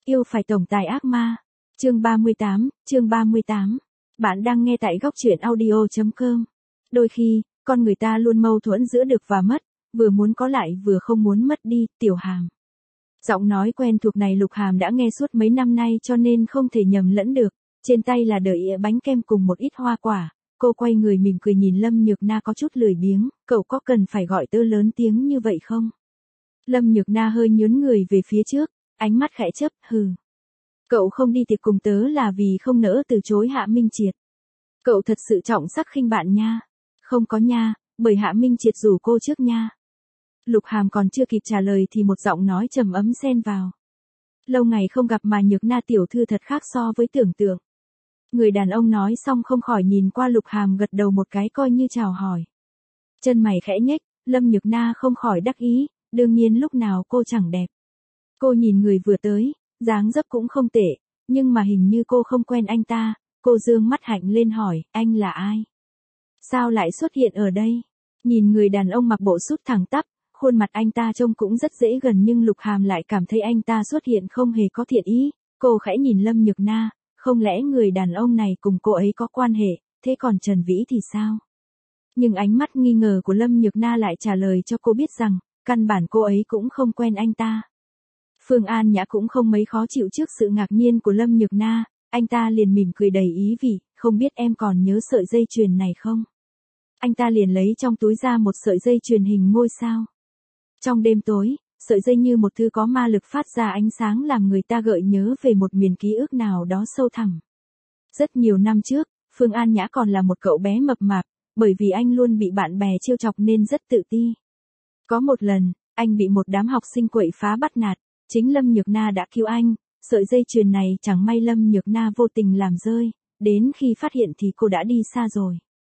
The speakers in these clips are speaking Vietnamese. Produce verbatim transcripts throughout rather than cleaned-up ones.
Yêu phải tổng tài ác ma. Chương ba mươi tám, chương ba mươi tám. Bạn đang nghe tại góc truyện audio chấm com. Đôi khi, con người ta luôn mâu thuẫn giữa được và mất, vừa muốn có lại vừa không muốn mất đi, Tiểu Hàm. Giọng nói quen thuộc này Lục Hàm đã nghe suốt mấy năm nay cho nên không thể nhầm lẫn được. Trên tay là đợi bánh kem cùng một ít hoa quả. Cô quay người mỉm cười nhìn Lâm Nhược Na có chút lười biếng, cậu có cần phải gọi tớ lớn tiếng như vậy không? Lâm Nhược Na hơi nhướng người về phía trước, ánh mắt khẽ chớp, hừ. Cậu không đi tiệc cùng tớ là vì không nỡ từ chối Hạ Minh Triệt. Cậu thật sự trọng sắc khinh bạn nha. Không có nha, bởi Hạ Minh Triệt rủ cô trước nha. Lục Hàm còn chưa kịp trả lời thì một giọng nói trầm ấm xen vào. Lâu ngày không gặp mà Nhược Na tiểu thư thật khác so với tưởng tượng. Người đàn ông nói xong không khỏi nhìn qua Lục Hàm gật đầu một cái coi như chào hỏi. Chân mày khẽ nhếch, Lâm Nhược Na không khỏi đắc ý, đương nhiên lúc nào cô chẳng đẹp. Cô nhìn người vừa tới, dáng dấp cũng không tệ, nhưng mà hình như cô không quen anh ta, cô dương mắt hạnh lên hỏi, anh là ai? Sao lại xuất hiện ở đây? Nhìn người đàn ông mặc bộ sút thẳng tắp, khuôn mặt anh ta trông cũng rất dễ gần nhưng Lục Hàm lại cảm thấy anh ta xuất hiện không hề có thiện ý, cô khẽ nhìn Lâm Nhược Na, không lẽ người đàn ông này cùng cô ấy có quan hệ, thế còn Trần Vĩ thì sao? Nhưng ánh mắt nghi ngờ của Lâm Nhược Na lại trả lời cho cô biết rằng, căn bản cô ấy cũng không quen anh ta. Phương An Nhã cũng không mấy khó chịu trước sự ngạc nhiên của Lâm Nhược Na, anh ta liền mỉm cười đầy ý vị, không biết em còn nhớ sợi dây chuyền này không? Anh ta liền lấy trong túi ra một sợi dây chuyền hình ngôi sao. Trong đêm tối, sợi dây như một thứ có ma lực phát ra ánh sáng làm người ta gợi nhớ về một miền ký ức nào đó sâu thẳm. Rất nhiều năm trước, Phương An Nhã còn là một cậu bé mập mạp, bởi vì anh luôn bị bạn bè trêu chọc nên rất tự ti. Có một lần, anh bị một đám học sinh quậy phá bắt nạt, chính Lâm Nhược Na đã cứu anh, sợi dây chuyền này chẳng may Lâm Nhược Na vô tình làm rơi, đến khi phát hiện thì cô đã đi xa rồi.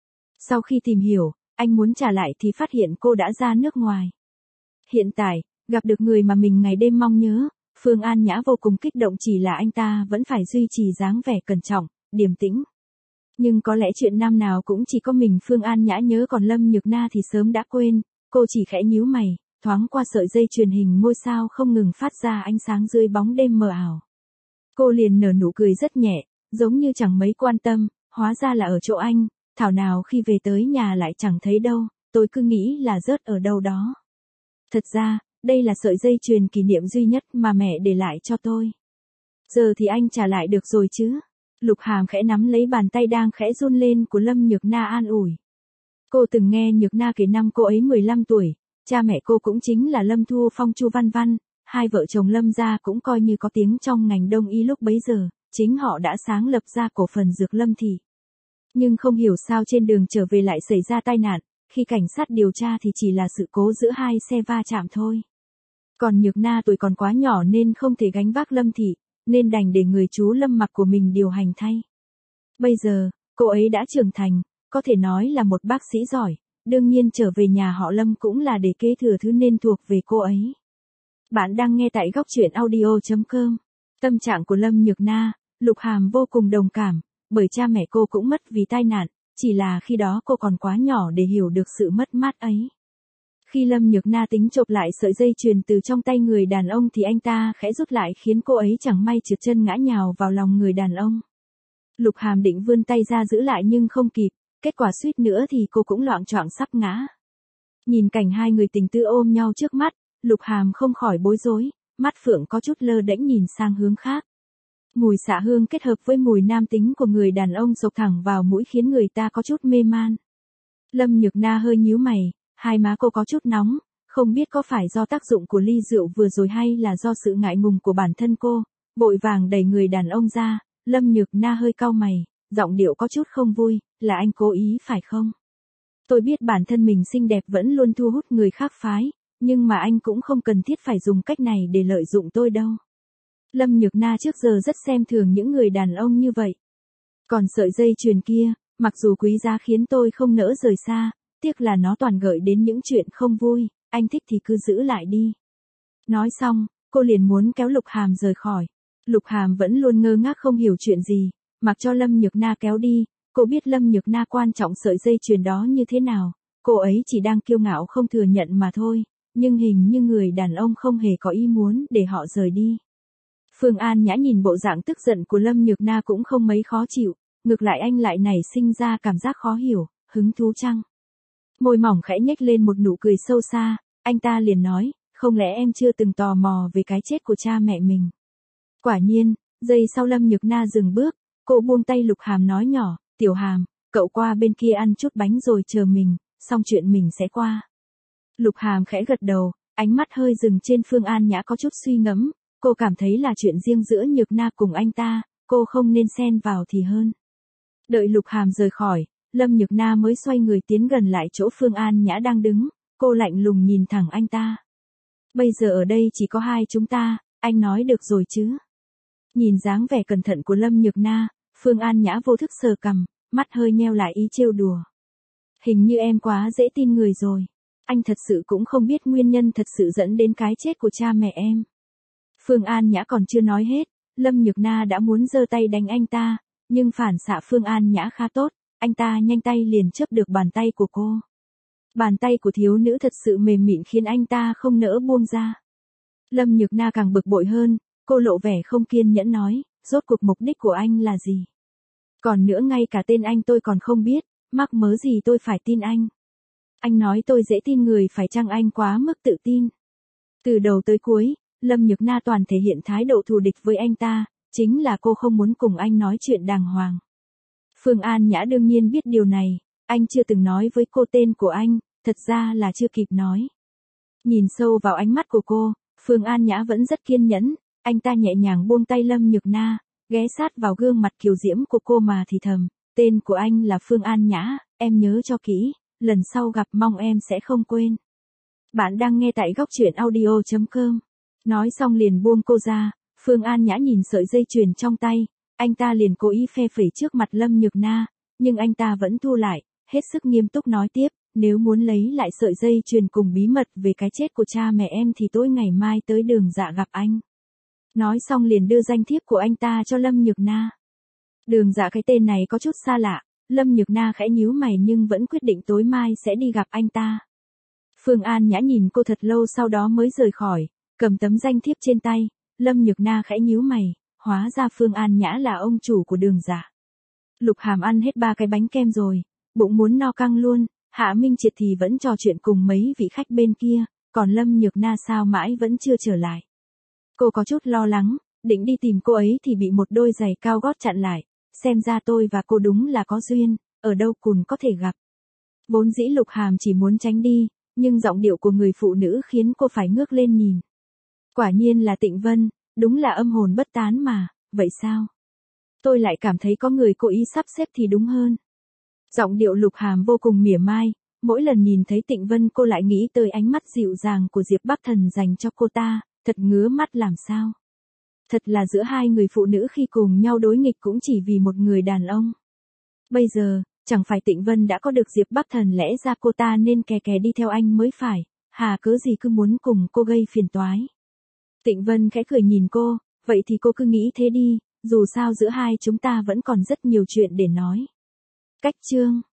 Sau khi tìm hiểu, anh muốn trả lại thì phát hiện cô đã ra nước ngoài. Hiện tại, gặp được người mà mình ngày đêm mong nhớ, Phương An Nhã vô cùng kích động chỉ là anh ta vẫn phải duy trì dáng vẻ cẩn trọng, điềm tĩnh. Nhưng có lẽ chuyện năm nào cũng chỉ có mình Phương An Nhã nhớ còn Lâm Nhược Na thì sớm đã quên, cô chỉ khẽ nhíu mày, thoáng qua sợi dây chuyền hình ngôi sao không ngừng phát ra ánh sáng dưới bóng đêm mờ ảo. Cô liền nở nụ cười rất nhẹ, giống như chẳng mấy quan tâm, hóa ra là ở chỗ anh, thảo nào khi về tới nhà lại chẳng thấy đâu, tôi cứ nghĩ là rớt ở đâu đó. Thật ra, đây là sợi dây chuyền kỷ niệm duy nhất mà mẹ để lại cho tôi. Giờ thì anh trả lại được rồi chứ? Lục Hàm khẽ nắm lấy bàn tay đang khẽ run lên của Lâm Nhược Na an ủi. Cô từng nghe Nhược Na kể năm cô ấy mười lăm tuổi, cha mẹ cô cũng chính là Lâm Thu Phong Chu Văn Văn, hai vợ chồng Lâm gia cũng coi như có tiếng trong ngành đông y lúc bấy giờ, chính họ đã sáng lập ra cổ phần dược Lâm Thị. Nhưng không hiểu sao trên đường trở về lại xảy ra tai nạn, khi cảnh sát điều tra thì chỉ là sự cố giữa hai xe va chạm thôi. Còn Nhược Na tuổi còn quá nhỏ nên không thể gánh vác Lâm Thị, nên đành để người chú Lâm Mặc của mình điều hành thay. Bây giờ, cô ấy đã trưởng thành, có thể nói là một bác sĩ giỏi, đương nhiên trở về nhà họ Lâm cũng là để kế thừa thứ nên thuộc về cô ấy. Bạn đang nghe tại góc truyện audio chấm com. Tâm trạng của Lâm Nhược Na, Lục Hàm vô cùng đồng cảm, bởi cha mẹ cô cũng mất vì tai nạn, chỉ là khi đó cô còn quá nhỏ để hiểu được sự mất mát ấy. Khi Lâm Nhược Na tính chộp lại sợi dây chuyền từ trong tay người đàn ông thì anh ta khẽ rút lại khiến cô ấy chẳng may trượt chân ngã nhào vào lòng người đàn ông. Lục Hàm định vươn tay ra giữ lại nhưng không kịp, kết quả suýt nữa thì cô cũng loạng choạng sắp ngã. Nhìn cảnh hai người tình tư ôm nhau trước mắt, Lục Hàm không khỏi bối rối, mắt phượng có chút lơ đễnh nhìn sang hướng khác. Mùi xạ hương kết hợp với mùi nam tính của người đàn ông xộc thẳng vào mũi khiến người ta có chút mê man. Lâm Nhược Na hơi nhíu mày, hai má cô có chút nóng, không biết có phải do tác dụng của ly rượu vừa rồi hay là do sự ngại ngùng của bản thân cô, vội vàng đẩy người đàn ông ra, Lâm Nhược Na hơi cau mày, giọng điệu có chút không vui, là anh cố ý phải không? Tôi biết bản thân mình xinh đẹp vẫn luôn thu hút người khác phái, nhưng mà anh cũng không cần thiết phải dùng cách này để lợi dụng tôi đâu. Lâm Nhược Na trước giờ rất xem thường những người đàn ông như vậy. Còn sợi dây chuyền kia, mặc dù quý giá khiến tôi không nỡ rời xa, tiếc là nó toàn gợi đến những chuyện không vui, anh thích thì cứ giữ lại đi. Nói xong, cô liền muốn kéo Lục Hàm rời khỏi. Lục Hàm vẫn luôn ngơ ngác không hiểu chuyện gì, mặc cho Lâm Nhược Na kéo đi, cô biết Lâm Nhược Na quan trọng sợi dây chuyền đó như thế nào, cô ấy chỉ đang kiêu ngạo không thừa nhận mà thôi, nhưng hình như người đàn ông không hề có ý muốn để họ rời đi. Phương An Nhã nhìn bộ dạng tức giận của Lâm Nhược Na cũng không mấy khó chịu, ngược lại anh lại nảy sinh ra cảm giác khó hiểu, hứng thú chăng? Môi mỏng khẽ nhếch lên một nụ cười sâu xa, anh ta liền nói, không lẽ em chưa từng tò mò về cái chết của cha mẹ mình? Quả nhiên, giây sau Lâm Nhược Na dừng bước, cô buông tay Lục Hàm nói nhỏ, Tiểu Hàm, cậu qua bên kia ăn chút bánh rồi chờ mình, xong chuyện mình sẽ qua. Lục Hàm khẽ gật đầu, ánh mắt hơi dừng trên Phương An Nhã có chút suy ngẫm, cô cảm thấy là chuyện riêng giữa Nhược Na cùng anh ta, cô không nên xen vào thì hơn. Đợi Lục Hàm rời khỏi, Lâm Nhược Na mới xoay người tiến gần lại chỗ Phương An Nhã đang đứng, cô lạnh lùng nhìn thẳng anh ta. Bây giờ ở đây chỉ có hai chúng ta, anh nói được rồi chứ? Nhìn dáng vẻ cẩn thận của Lâm Nhược Na, Phương An Nhã vô thức sờ cằm, mắt hơi nheo lại ý trêu đùa. Hình như em quá dễ tin người rồi. Anh thật sự cũng không biết nguyên nhân thật sự dẫn đến cái chết của cha mẹ em. Phương An Nhã còn chưa nói hết, Lâm Nhược Na đã muốn giơ tay đánh anh ta, nhưng phản xạ Phương An Nhã khá tốt, anh ta nhanh tay liền chấp được bàn tay của cô. Bàn tay của thiếu nữ thật sự mềm mịn khiến anh ta không nỡ buông ra. Lâm Nhược Na càng bực bội hơn, cô lộ vẻ không kiên nhẫn nói, rốt cuộc mục đích của anh là gì? Còn nữa ngay cả tên anh tôi còn không biết, mắc mớ gì tôi phải tin anh? Anh nói tôi dễ tin người phải chăng anh quá mức tự tin? Từ đầu tới cuối, Lâm Nhược Na toàn thể hiện thái độ thù địch với anh ta, chính là cô không muốn cùng anh nói chuyện đàng hoàng. Phương An Nhã đương nhiên biết điều này, anh chưa từng nói với cô tên của anh, thật ra là chưa kịp nói. Nhìn sâu vào ánh mắt của cô, Phương An Nhã vẫn rất kiên nhẫn, anh ta nhẹ nhàng buông tay Lâm Nhược Na, ghé sát vào gương mặt kiều diễm của cô mà thì thầm, tên của anh là Phương An Nhã, em nhớ cho kỹ, lần sau gặp mong em sẽ không quên. Bạn đang nghe tại góc truyện audio chấm com. Nói xong liền buông cô ra, Phương An Nhã nhìn sợi dây chuyền trong tay, anh ta liền cố ý phe phẩy trước mặt Lâm Nhược Na, nhưng anh ta vẫn thu lại, hết sức nghiêm túc nói tiếp, nếu muốn lấy lại sợi dây chuyền cùng bí mật về cái chết của cha mẹ em thì tối ngày mai tới Đường Dạ gặp anh. Nói xong liền đưa danh thiếp của anh ta cho Lâm Nhược Na. Đường Dạ cái tên này có chút xa lạ, Lâm Nhược Na khẽ nhíu mày nhưng vẫn quyết định tối mai sẽ đi gặp anh ta. Phương An Nhã nhìn cô thật lâu sau đó mới rời khỏi, cầm tấm danh thiếp trên tay, Lâm Nhược Na khẽ nhíu mày, hóa ra Phương An Nhã là ông chủ của Đường Dạ. Lục Hàm ăn hết ba cái bánh kem rồi, bụng muốn no căng luôn, Hạ Minh Triệt thì vẫn trò chuyện cùng mấy vị khách bên kia, còn Lâm Nhược Na sao mãi vẫn chưa trở lại. Cô có chút lo lắng, định đi tìm cô ấy thì bị một đôi giày cao gót chặn lại, xem ra tôi và cô đúng là có duyên, ở đâu cùn có thể gặp. Vốn dĩ Lục Hàm chỉ muốn tránh đi, nhưng giọng điệu của người phụ nữ khiến cô phải ngước lên nhìn. Quả nhiên là Tịnh Vân, đúng là âm hồn bất tán mà, vậy sao? Tôi lại cảm thấy có người cố ý sắp xếp thì đúng hơn. Giọng điệu Lục Hàm vô cùng mỉa mai, mỗi lần nhìn thấy Tịnh Vân cô lại nghĩ tới ánh mắt dịu dàng của Diệp Bắc Thần dành cho cô ta, thật ngứa mắt làm sao. Thật là giữa hai người phụ nữ khi cùng nhau đối nghịch cũng chỉ vì một người đàn ông. Bây giờ, chẳng phải Tịnh Vân đã có được Diệp Bắc Thần lẽ ra cô ta nên kè kè đi theo anh mới phải, hà cớ gì cứ muốn cùng cô gây phiền toái. Tịnh Vân khẽ cười nhìn cô, vậy thì cô cứ nghĩ thế đi, dù sao giữa hai chúng ta vẫn còn rất nhiều chuyện để nói. Cách chương